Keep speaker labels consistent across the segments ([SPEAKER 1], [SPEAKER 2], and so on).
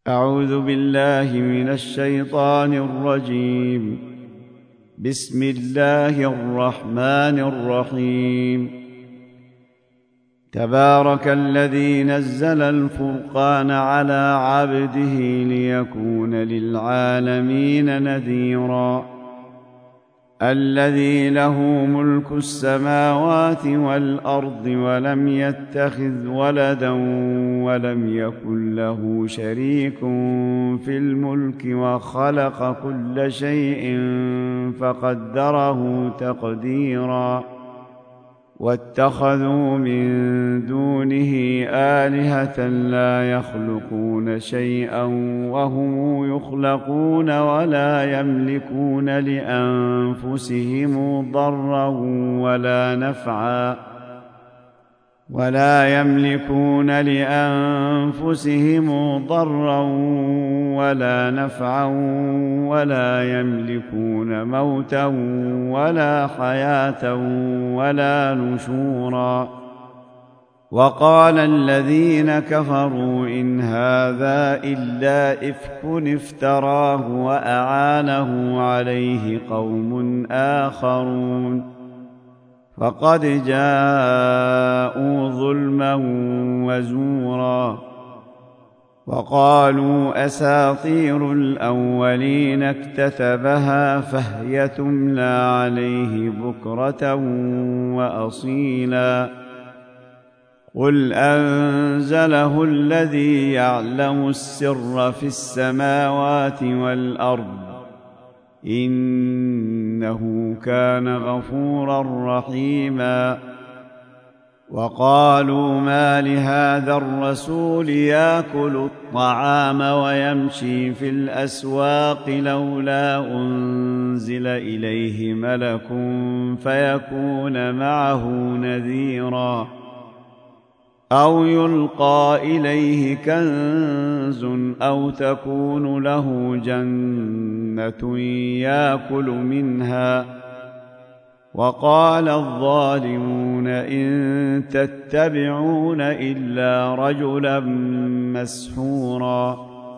[SPEAKER 1] أعوذ بالله من الشيطان الرجيم. بسم الله الرحمن الرحيم. تبارك الذي نزل الفرقان على عبده ليكون للعالمين نذيرا. الذي له ملك السماوات والأرض ولم يتخذ ولدا ولم يكن له شريك في الملك وخلق كل شيء فقدره تقديرا. واتخذوا من دونه آلهة لا يخلقون شيئا وهم يخلقون ولا يملكون لأنفسهم ضرا ولا نفعا ولا يملكون موتا ولا حياة ولا نشورا. وقال الذين كفروا إن هذا إلا إفك افتراه وأعانه عليه قوم آخرون فقد جاءوا ظلما وزورا. وقالوا أساطير الأولين اكتتبها فهي تملى عليه بكرة وأصيلا. قل أنزله الذي يعلم السر في السماوات والأرض إنه كان غفورا رحيما. وقالوا ما لهذا الرسول يأكل الطعام ويمشي في الأسواق لولا أنزل إليه ملك فيكون معه نذيرا أو يلقى إليه كنز أو تكون له جنة يأكل منها. وقال الظالمون إن تتبعون إلا رجلا مسحورا.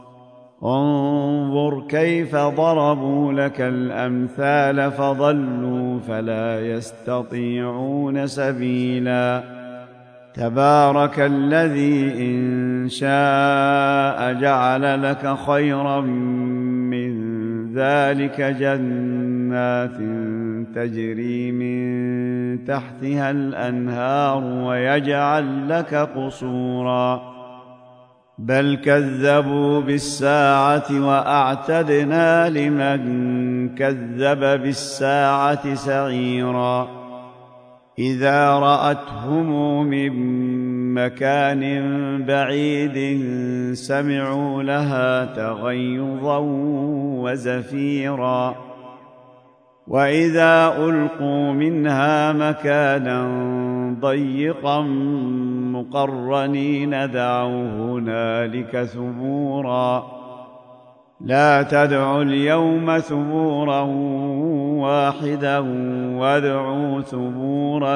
[SPEAKER 1] انظر كيف ضربوا لك الأمثال فضلوا فلا يستطيعون سبيلا. تبارك الذي إن شاء جعل لك خيرا من ذلك جنات تجري من تحتها الأنهار ويجعل لك قصورا بل كذبوا بالساعة وأعتدنا لمن كذب بالساعة سعيرا. إذا رأتهم من مكان بعيد سمعوا لها تغيظا وزفيرا. وإذا ألقوا منها مكانا ضيقا مقرنين دعوا هنالك ثبورا. لا تدعوا اليوم ثبورا واحدا وادعوا ثبورا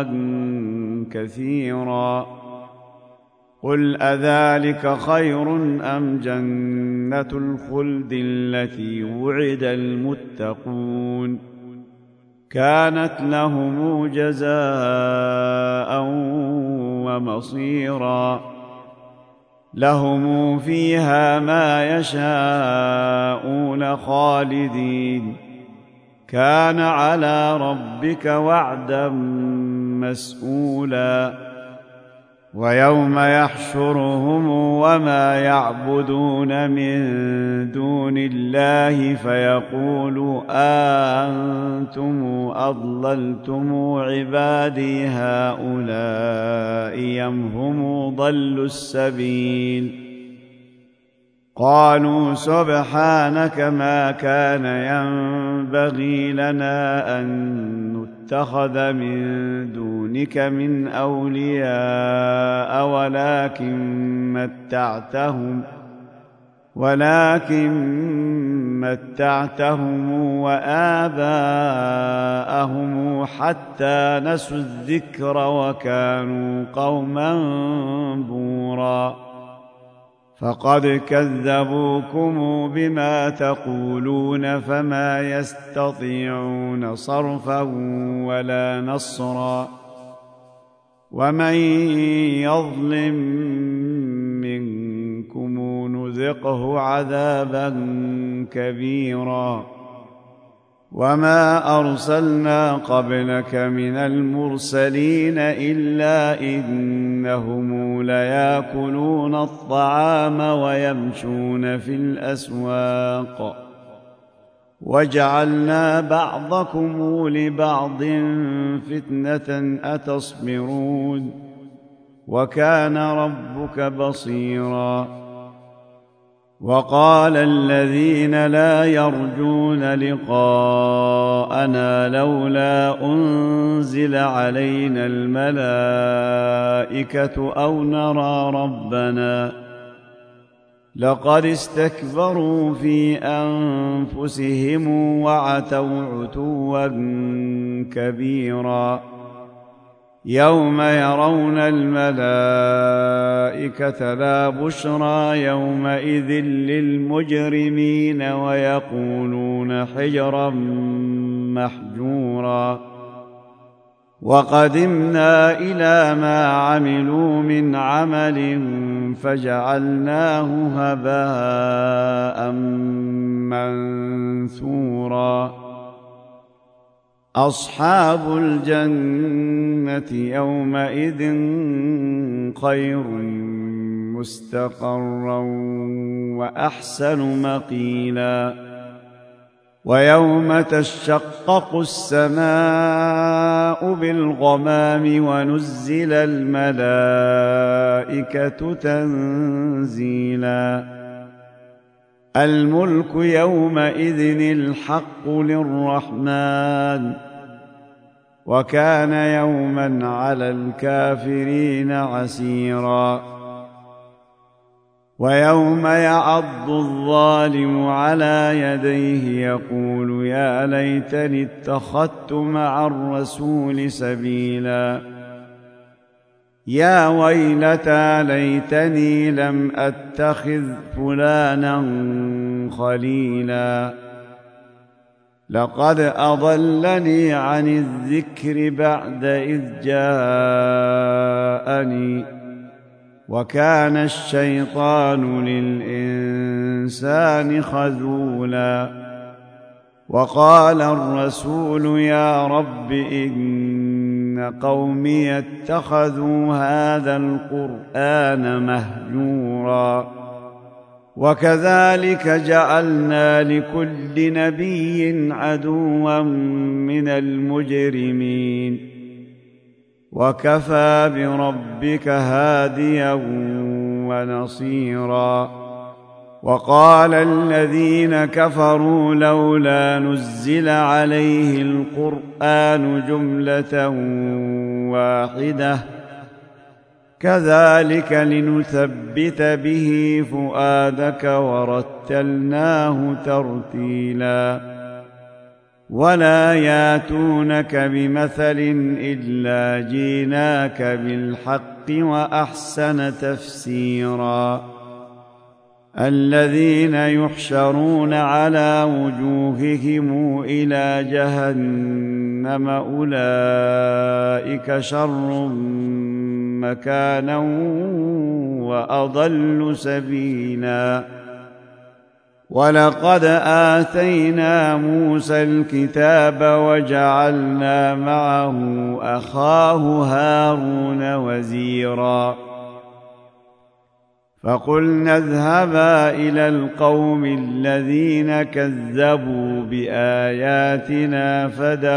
[SPEAKER 1] كثيرا. قل أذلك خير أم جنة الخلد التي وعد المتقون كانت لهم جزاء ومصيرا. لهم فيها ما يشاءون خالدين كان على ربك وعدا مسئولا. ويوم يحشرهم وما يعبدون من دون الله فيقول أأنتم أضللتم عبادي هؤلاء أم هم ضلوا السبيل. قالوا سبحانك ما كان ينبغي لنا أن نتخذ من دونك من أولياء ولكن متعتهم وآباءهم حتى نسوا الذكر وكانوا قوما بورا. فقد كذبوكم بما تقولون فما يستطيعون صرفا ولا نصرا ومن يظلم منكم نذقه عذابا كبيرا وما أرسلنا قبلك من المرسلين إلا إنهم ليأكلون الطعام ويمشون في الأسواق وجعلنا بعضكم لبعض فتنة أتصبرون وكان ربك بصيرا وقال الذين لا يرجون لقاءنا لولا أنزل علينا الملائكة أو نرى ربنا لقد استكبروا في أنفسهم وعتوا عتوا كبيرا يوم يرون الملائكة لا بشرى يومئذ للمجرمين ويقولون حجرا محجورا وقدمنا إلى ما عملوا من عمل فجعلناه هباء منثورا أصحاب الجنة يومئذ خير مستقرا وأحسن مقيلا ويوم تشقق السماء بالغمام ونزل الملائكة تنزيلا الملك يومئذ الحق للرحمن وكان يوما على الكافرين عسيرا ويوم يعض الظالم على يديه يقول يا ليتني اتخذت مع الرسول سبيلا يا ويلتى ليتني لم أتخذ فلانا خليلا لقد أضلني عن الذكر بعد إذ جاءني وكان الشيطان للإنسان خذولا وقال الرسول يا رب إن قومي اتخذوا هذا القرآن مهجورا وكذلك جعلنا لكل نبي عدوا من المجرمين وكفى بربك هاديا ونصيرا وقال الذين كفروا لولا نزل عليه القرآن جملة واحدة كذلك لنثبت به فؤادك ورتلناه ترتيلا ولا ياتونك بمثل إلا جيناك بالحق وأحسن تفسيرا الذين يحشرون على وجوههم إلى جهنم أولئك شر مكانا وأضل سبيلا ولقد آتينا موسى الكتاب وجعلنا معه أخاه هارون وزيرا فقلنا اذهبا إلى القوم الذين كذبوا بآياتنا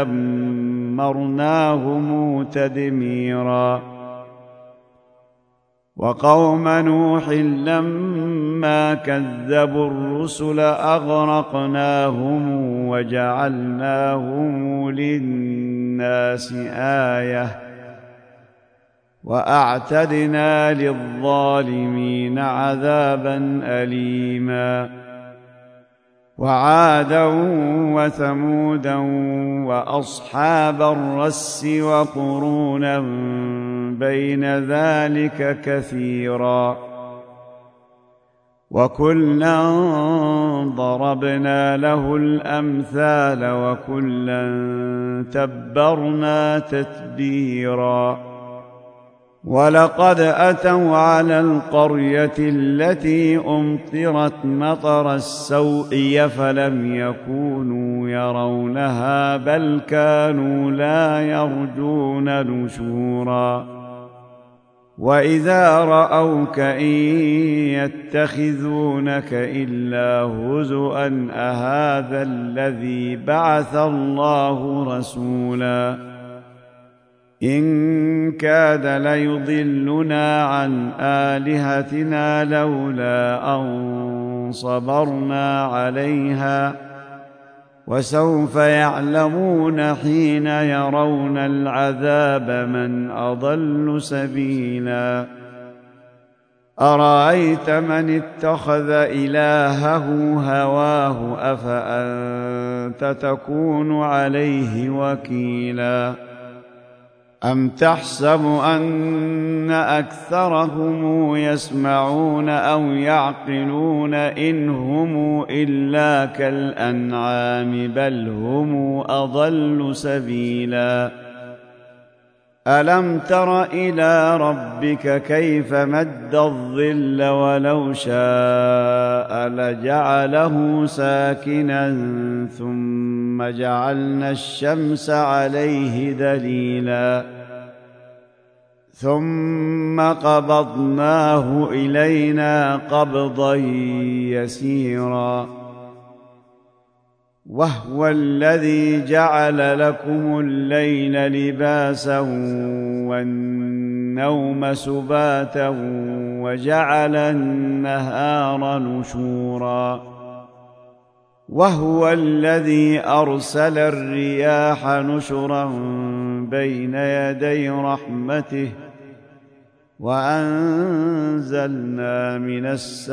[SPEAKER 1] فدمرناهم تدميرا وقوم نوح لما كذبوا الرسل أغرقناهم وجعلناهم للناس آية وأعتدنا للظالمين عذابا أليما وعادا وثمودا وأصحاب الرس وقرونا بين ذلك كثيرا وكلا ضربنا له الأمثال وكلا تبرنا تتبيرا ولقد أتوا على القرية التي أمطرت مطر السوء فلم يكونوا يرونها بل كانوا لا يرجون نشورا وإذا رأوك إن يتخذونك إلا هزؤا أهذا الذي بعث الله رسولا إن كاد ليضلنا عن آلهتنا لولا أن صبرنا عليها وسوف يعلمون حين يرون العذاب من أضل سبيلا أرأيت من اتخذ إلهه هواه أفأنت تكون عليه وكيلا أم تحسب أن أكثرهم يسمعون أو يعقلون إن هم إلا كالأنعام بل هم أضل سبيلا ألم تر إلى ربك كيف مد الظل ولو شاء لجعله ساكنا ثم جعلنا الشمس عليه دليلا ثم قبضناه إلينا قبضا يسيرا وهو الذي جعل لكم الليل لباسا والنوم سباتا وجعل النهار نشورا وهو الذي أرسل الرياح نشرا بين يدي رحمته وأنزلنا من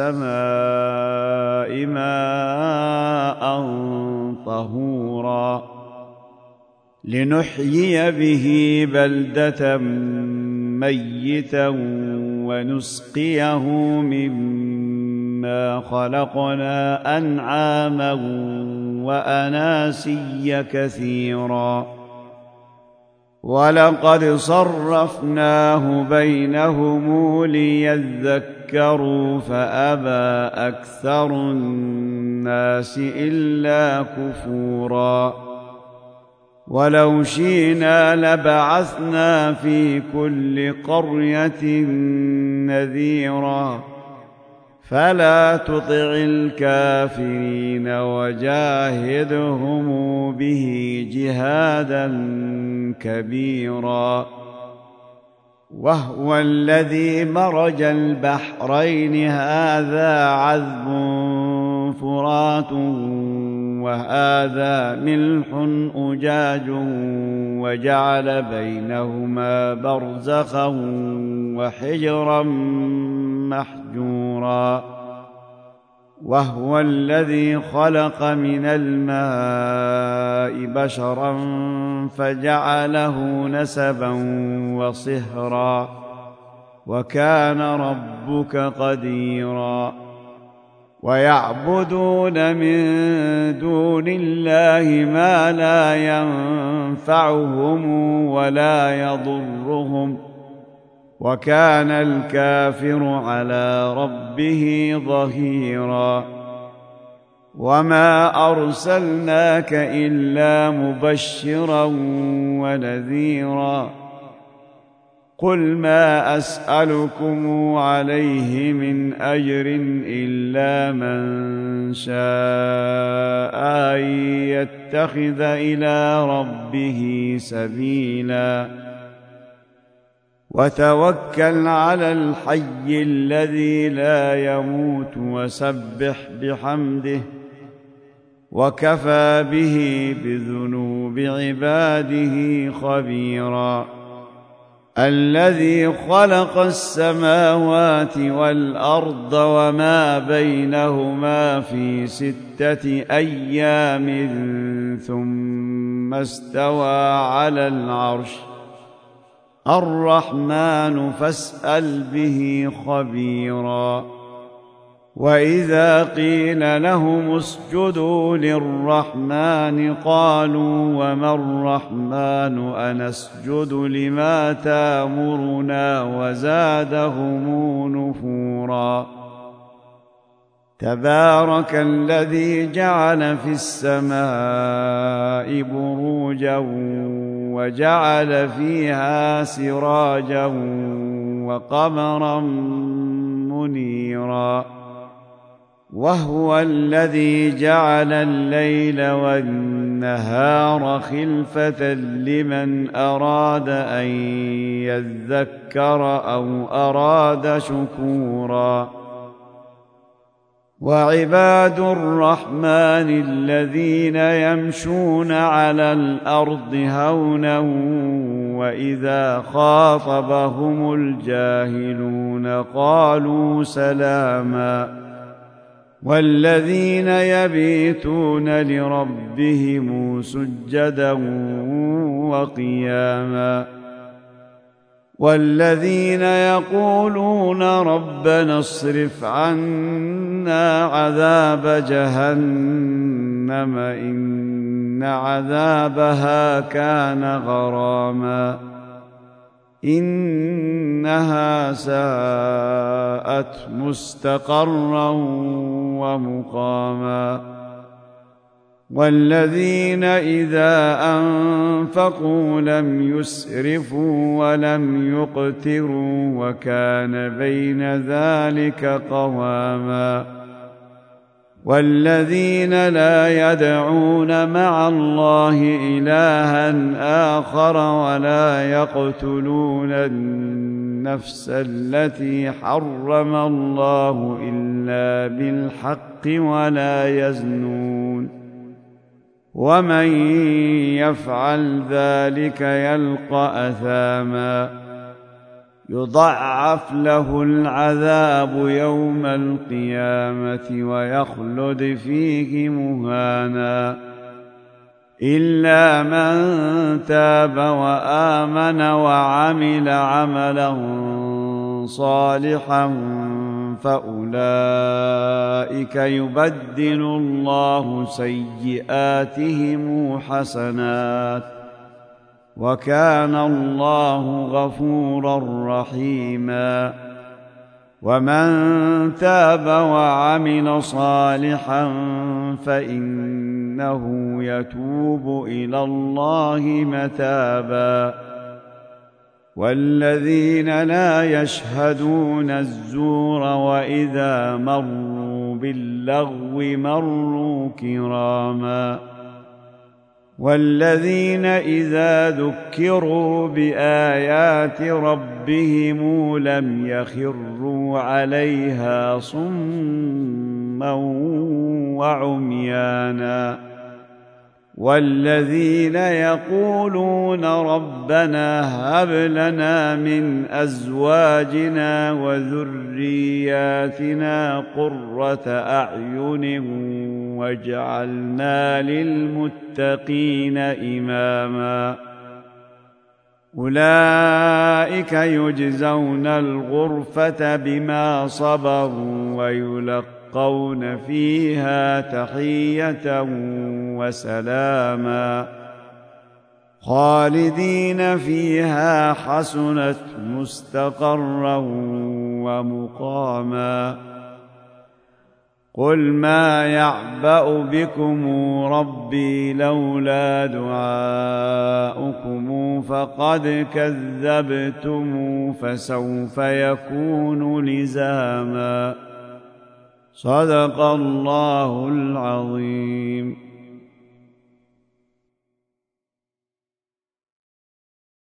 [SPEAKER 1] السماء ماء طهورا لنحيي به بلدة ميتا ونسقيه مما خلقنا أنعاما وأناسيا كثيرا ولقد صرفناه بينهم ليذكروا فأبى أكثر الناس إلا كفورا ولو شئنا لبعثنا في كل قرية نذيرا فلا تطع الكافرين وجاهدهم به جهادا كبيرا وهو الذي مرج البحرين هذا عذب فرات وهذا ملح أجاج وجعل بينهما برزخا وحجرا محجورا وهو الذي خلق من الماء بشرا فجعله نسبا وصهرا وكان ربك قديرا ويعبدون من دون الله ما لا ينفعهم ولا يضرهم وكان الكافر على ربه ظهيرا وما أرسلناك إلا مبشرا ونذيرا قل ما أسألكم عليه من أجر إلا من شاء أن يتخذ إلى ربه سبيلا وتوكل على الحي الذي لا يموت وسبح بحمده وكفى به بذنوب عباده خبيرا الذي خلق السماوات والأرض وما بينهما في 6 أيام ثم استوى على العرش الرحمن فاسأل به خبيرا وإذا قيل لهم اسجدوا للرحمن قالوا وما الرحمن أنسجد لما تأمرنا وزادهم نفورا تبارك الذي جعل في السماء بروجا وجعل فيها سراجا وقمرا منيرا وهو الذي جعل الليل والنهار خلفة لمن أراد أن يذكر أو أراد شكورا وعباد الرحمن الذين يمشون على الأرض هونا وإذا خاطبهم الجاهلون قالوا سلاما والذين يبيتون لربهم سجدا وقياما والذين يقولون ربنا اصرف عنا عذاب جهنم إن عذابها كان غراما إنها ساءت مستقرا ومقاما والذين إذا أنفقوا لم يسرفوا ولم يقتروا وكان بين ذلك قواما والذين لا يدعون مع الله إلها آخر ولا يقتلون النفس التي حرم الله إلا بالحق ولا يزنون ومن يفعل ذلك يلقى أثاما يضاعف له العذاب يوم القيامة ويخلد فيه مهانا إلا من تاب وآمن وعمل عملا صالحا فأولئك يبدل الله سيئاتهم حسنات وكان الله غفورا رحيما ومن تاب وعمل صالحا فإنه يتوب إلى الله متابا والذين لا يشهدون الزور وإذا مروا باللغو مروا كراما والذين إذا ذكروا بآيات ربهم لم يخروا عليها صما وعميانا والذين يقولون ربنا هب لنا من أزواجنا وذرياتنا قرة أعين واجعلنا للمتقين إماما أولئك يجزون الغرفة بما صبروا ويلقون فيها تحية وسلاما خالدين فيها حسنت مستقرا ومقاما قل ما يعبأ بكم ربي لولا دعاؤكم فقد كذبتم فسوف يكون لزاما صدق الله العظيم.